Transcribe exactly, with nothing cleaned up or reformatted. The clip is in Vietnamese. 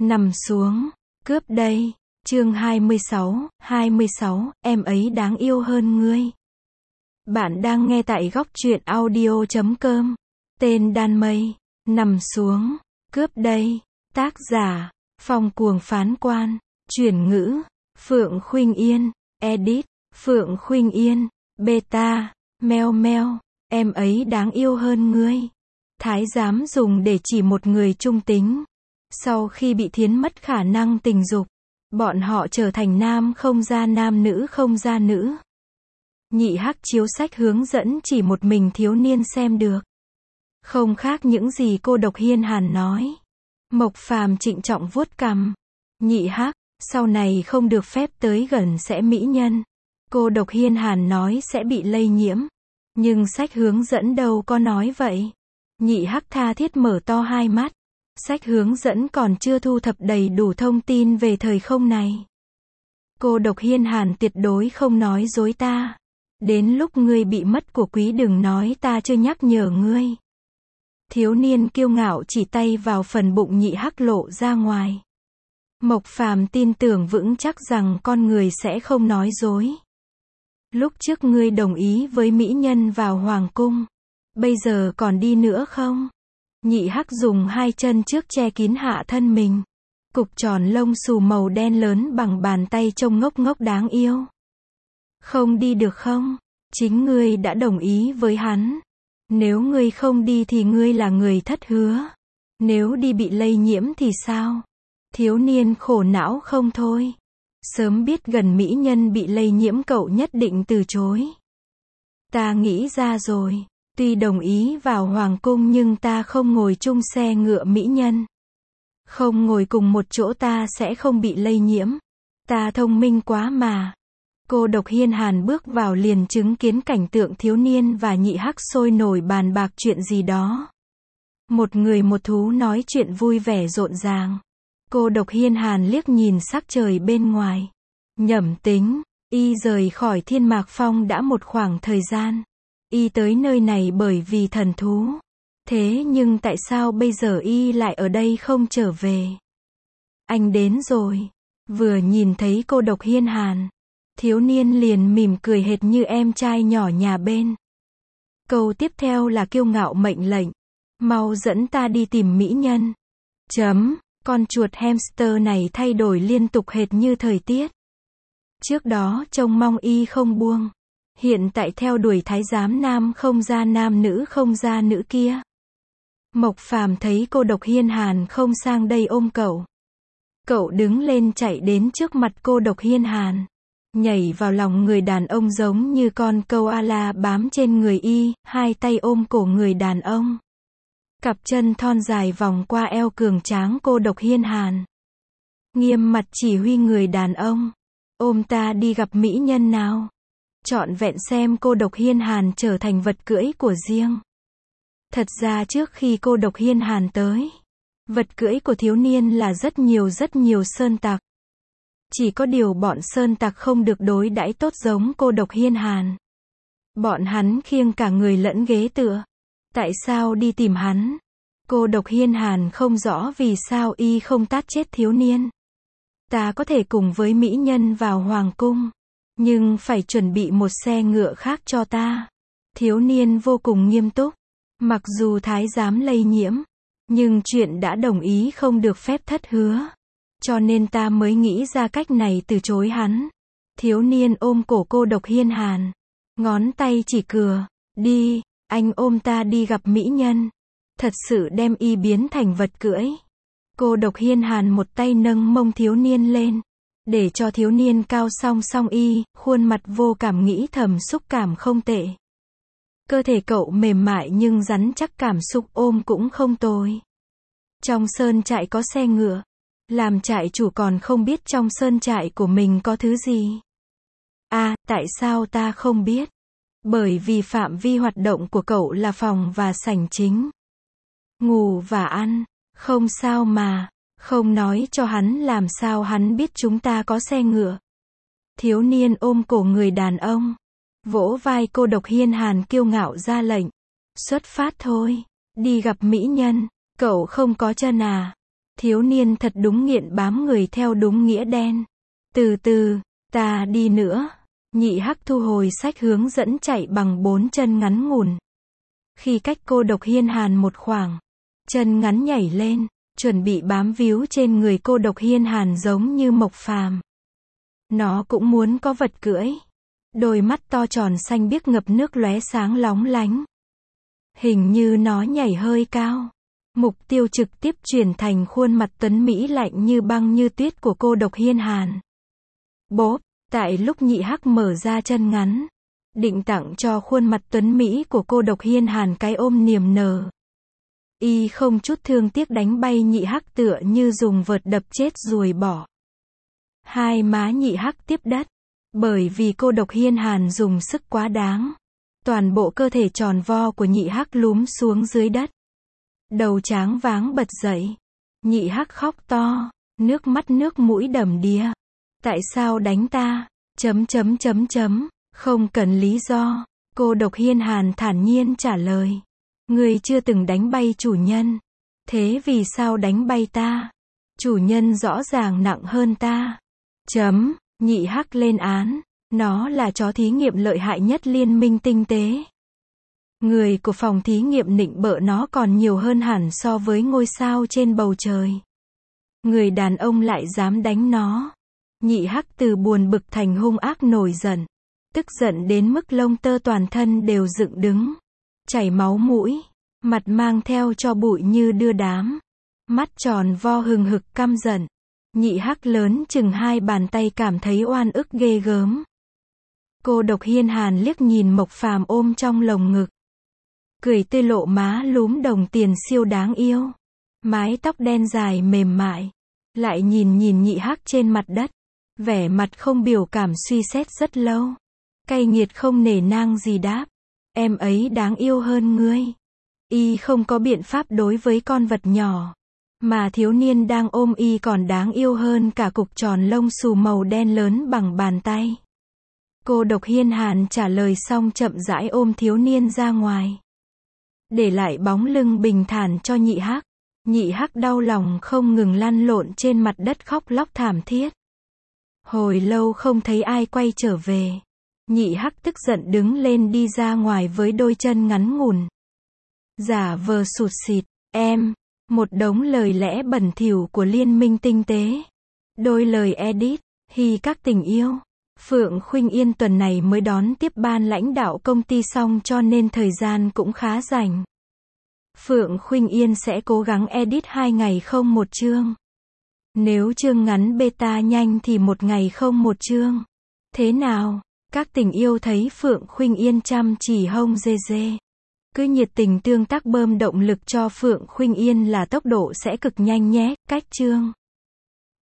Nằm xuống, cướp đây. Chương hai mươi sáu, hai mươi sáu, em ấy đáng yêu hơn ngươi. Bạn đang nghe tại góc truyện audio chấm com. Tên đan mây. Nằm xuống, cướp đây. Tác giả, Phong Cuồng Phán Quan. Chuyển ngữ, Phượng Khuynh Yên. Edit, Phượng Khuynh Yên. Beta, meo meo. Em ấy đáng yêu hơn ngươi. Thái giám dùng để chỉ một người trung tính. Sau khi bị thiến mất khả năng tình dục, bọn họ trở thành nam không ra nam, nữ không ra nữ. Nhị hắc chiếu sách hướng dẫn chỉ một mình thiếu niên xem được. Không khác những gì cô độc hiên hàn nói. Mộc Phàm trịnh trọng vuốt cằm. Nhị hắc, sau này không được phép tới gần sẽ mỹ nhân. Cô độc hiên hàn nói sẽ bị lây nhiễm. Nhưng sách hướng dẫn đâu có nói vậy. Nhị hắc tha thiết mở to hai mắt. Sách hướng dẫn còn chưa thu thập đầy đủ thông tin về thời không này. Cô độc hiên hàn tuyệt đối không nói dối ta. Đến lúc ngươi bị mất của quý đừng nói ta chưa nhắc nhở ngươi. Thiếu niên kiêu ngạo chỉ tay vào phần bụng nhị hắc lộ ra ngoài. Mộc Phàm tin tưởng vững chắc rằng con người sẽ không nói dối. Lúc trước ngươi đồng ý với mỹ nhân vào hoàng cung. Bây giờ còn đi nữa không? Nhị hắc dùng hai chân trước che kín hạ thân mình. Cục tròn lông xù màu đen lớn bằng bàn tay trông ngốc ngốc đáng yêu. Không đi được không? Chính ngươi đã đồng ý với hắn. Nếu ngươi không đi thì ngươi là người thất hứa. Nếu đi bị lây nhiễm thì sao? Thiếu niên khổ não không thôi. Sớm biết gần mỹ nhân bị lây nhiễm cậu nhất định từ chối. Ta nghĩ ra rồi. Tuy đồng ý vào hoàng cung nhưng ta không ngồi chung xe ngựa mỹ nhân. Không ngồi cùng một chỗ ta sẽ không bị lây nhiễm. Ta thông minh quá mà. Cô độc hiên hàn bước vào liền chứng kiến cảnh tượng thiếu niên và nhị hắc sôi nổi bàn bạc chuyện gì đó. Một người một thú nói chuyện vui vẻ rộn ràng. Cô độc hiên hàn liếc nhìn sắc trời bên ngoài. Nhẩm tính, y rời khỏi Thiên Mạc Phong đã một khoảng thời gian. Y tới nơi này bởi vì thần thú. Thế nhưng tại sao bây giờ y lại ở đây không trở về? Anh đến rồi. Vừa nhìn thấy cô độc hiên hàn, thiếu niên liền mỉm cười hệt như em trai nhỏ nhà bên. Câu tiếp theo là kiêu ngạo mệnh lệnh. Mau dẫn ta đi tìm mỹ nhân. Chấm, con chuột hamster này thay đổi liên tục hệt như thời tiết. Trước đó trông mong y không buông. Hiện tại theo đuổi thái giám nam không ra nam, nữ không ra nữ kia. Mộc Phàm thấy cô độc hiên hàn không sang đây ôm cậu. Cậu đứng lên chạy đến trước mặt cô độc hiên hàn. Nhảy vào lòng người đàn ông giống như con koala bám trên người y, hai tay ôm cổ người đàn ông. Cặp chân thon dài vòng qua eo cường tráng cô độc hiên hàn. Nghiêm mặt chỉ huy người đàn ông. Ôm ta đi gặp mỹ nhân nào. Trọn vẹn xem cô độc hiên hàn trở thành vật cưỡi của riêng. Thật ra trước khi cô độc hiên hàn tới, vật cưỡi của thiếu niên là rất nhiều rất nhiều sơn tặc. Chỉ có điều bọn sơn tặc không được đối đãi tốt giống cô độc hiên hàn. Bọn hắn khiêng cả người lẫn ghế tựa. Tại sao đi tìm hắn? Cô độc hiên hàn không rõ vì sao y không tát chết thiếu niên. Ta có thể cùng với mỹ nhân vào hoàng cung. Nhưng phải chuẩn bị một xe ngựa khác cho ta. Thiếu niên vô cùng nghiêm túc. Mặc dù thái giám lây nhiễm, nhưng chuyện đã đồng ý không được phép thất hứa. Cho nên ta mới nghĩ ra cách này từ chối hắn. Thiếu niên ôm cổ cô độc hiên hàn. Ngón tay chỉ cửa. Đi, anh ôm ta đi gặp mỹ nhân. Thật sự đem y biến thành vật cưỡi. Cô độc hiên hàn một tay nâng mông thiếu niên lên. Để cho thiếu niên cao song song y, khuôn mặt vô cảm nghĩ thầm xúc cảm không tệ. Cơ thể cậu mềm mại nhưng rắn chắc, cảm xúc ôm cũng không tồi. Trong sơn trại có xe ngựa. Làm trại chủ còn không biết trong sơn trại của mình có thứ gì. À, tại sao ta không biết? Bởi vì phạm vi hoạt động của cậu là phòng và sảnh chính. Ngủ và ăn. Không sao mà. Không nói cho hắn làm sao hắn biết chúng ta có xe ngựa. Thiếu niên ôm cổ người đàn ông. Vỗ vai cô độc hiên hàn kiêu ngạo ra lệnh. Xuất phát thôi. Đi gặp mỹ nhân. Cậu không có chân à? Thiếu niên thật đúng nghiện bám người theo đúng nghĩa đen. Từ từ, ta đi nữa. Nhị hắc thu hồi sách hướng dẫn chạy bằng bốn chân ngắn ngủn. Khi cách cô độc hiên hàn một khoảng, chân ngắn nhảy lên, chuẩn bị bám víu trên người cô độc hiên hàn giống như Mộc Phàm. Nó cũng muốn có vật cưỡi. Đôi mắt to tròn xanh biếc ngập nước lóe sáng lóng lánh. Hình như nó nhảy hơi cao. Mục tiêu trực tiếp chuyển thành khuôn mặt tuấn mỹ lạnh như băng như tuyết của cô độc hiên hàn. Bốp, tại lúc nhị hắc mở ra chân ngắn, định tặng cho khuôn mặt tuấn mỹ của cô độc hiên hàn cái ôm niềm nở. Y không chút thương tiếc đánh bay nhị hắc tựa như dùng vợt đập chết ruồi bỏ. Hai má nhị hắc tiếp đất. Bởi vì cô độc hiên hàn dùng sức quá đáng. Toàn bộ cơ thể tròn vo của nhị hắc lúm xuống dưới đất. Đầu tráng váng bật dậy. Nhị hắc khóc to, nước mắt nước mũi đầm đìa. Tại sao đánh ta? Chấm chấm chấm chấm, không cần lý do. Cô độc hiên hàn thản nhiên trả lời. Ngươi chưa từng đánh bay chủ nhân. Thế vì sao đánh bay ta? Chủ nhân rõ ràng nặng hơn ta. Chấm, nhị hắc lên án. Nó là chó thí nghiệm lợi hại nhất liên minh tinh tế. Người của phòng thí nghiệm nịnh bợ nó còn nhiều hơn hẳn so với ngôi sao trên bầu trời. Người đàn ông lại dám đánh nó. Nhị hắc từ buồn bực thành hung ác nổi giận. Tức giận đến mức lông tơ toàn thân đều dựng đứng. Chảy máu mũi. Mặt mang theo cho bụi như đưa đám. Mắt tròn vo hừng hực căm giận. Nhị hắc lớn chừng hai bàn tay cảm thấy oan ức ghê gớm. Cô độc hiên hàn liếc nhìn Mộc Phàm ôm trong lồng ngực. Cười tươi lộ má lúm đồng tiền siêu đáng yêu. Mái tóc đen dài mềm mại. Lại nhìn nhìn nhị hắc trên mặt đất. Vẻ mặt không biểu cảm suy xét rất lâu. Cay nghiệt không nể nang gì đáp. Em ấy đáng yêu hơn ngươi. Y không có biện pháp đối với con vật nhỏ. Mà thiếu niên đang ôm y còn đáng yêu hơn cả cục tròn lông xù màu đen lớn bằng bàn tay. Cô độc hiên hàn trả lời xong chậm rãi ôm thiếu niên ra ngoài. Để lại bóng lưng bình thản cho nhị hắc. Nhị hắc đau lòng không ngừng lăn lộn trên mặt đất khóc lóc thảm thiết. Hồi lâu không thấy ai quay trở về. Nhị hắc tức giận đứng lên đi ra ngoài với đôi chân ngắn ngủn. Giả vờ sụt sịt, em, một đống lời lẽ bẩn thỉu của liên minh tinh tế. Đôi lời edit, hi các tình yêu. Phượng Khuynh Yên tuần này mới đón tiếp ban lãnh đạo công ty xong cho nên thời gian cũng khá rảnh. Phượng Khuynh Yên sẽ cố gắng edit hai ngày không một chương. Nếu chương ngắn beta nhanh thì một ngày không một chương. Thế nào? Các tình yêu thấy Phượng Khuynh Yên chăm chỉ hông dê dê. Cứ nhiệt tình tương tác bơm động lực cho Phượng Khuynh Yên là tốc độ sẽ cực nhanh nhé. Cách chương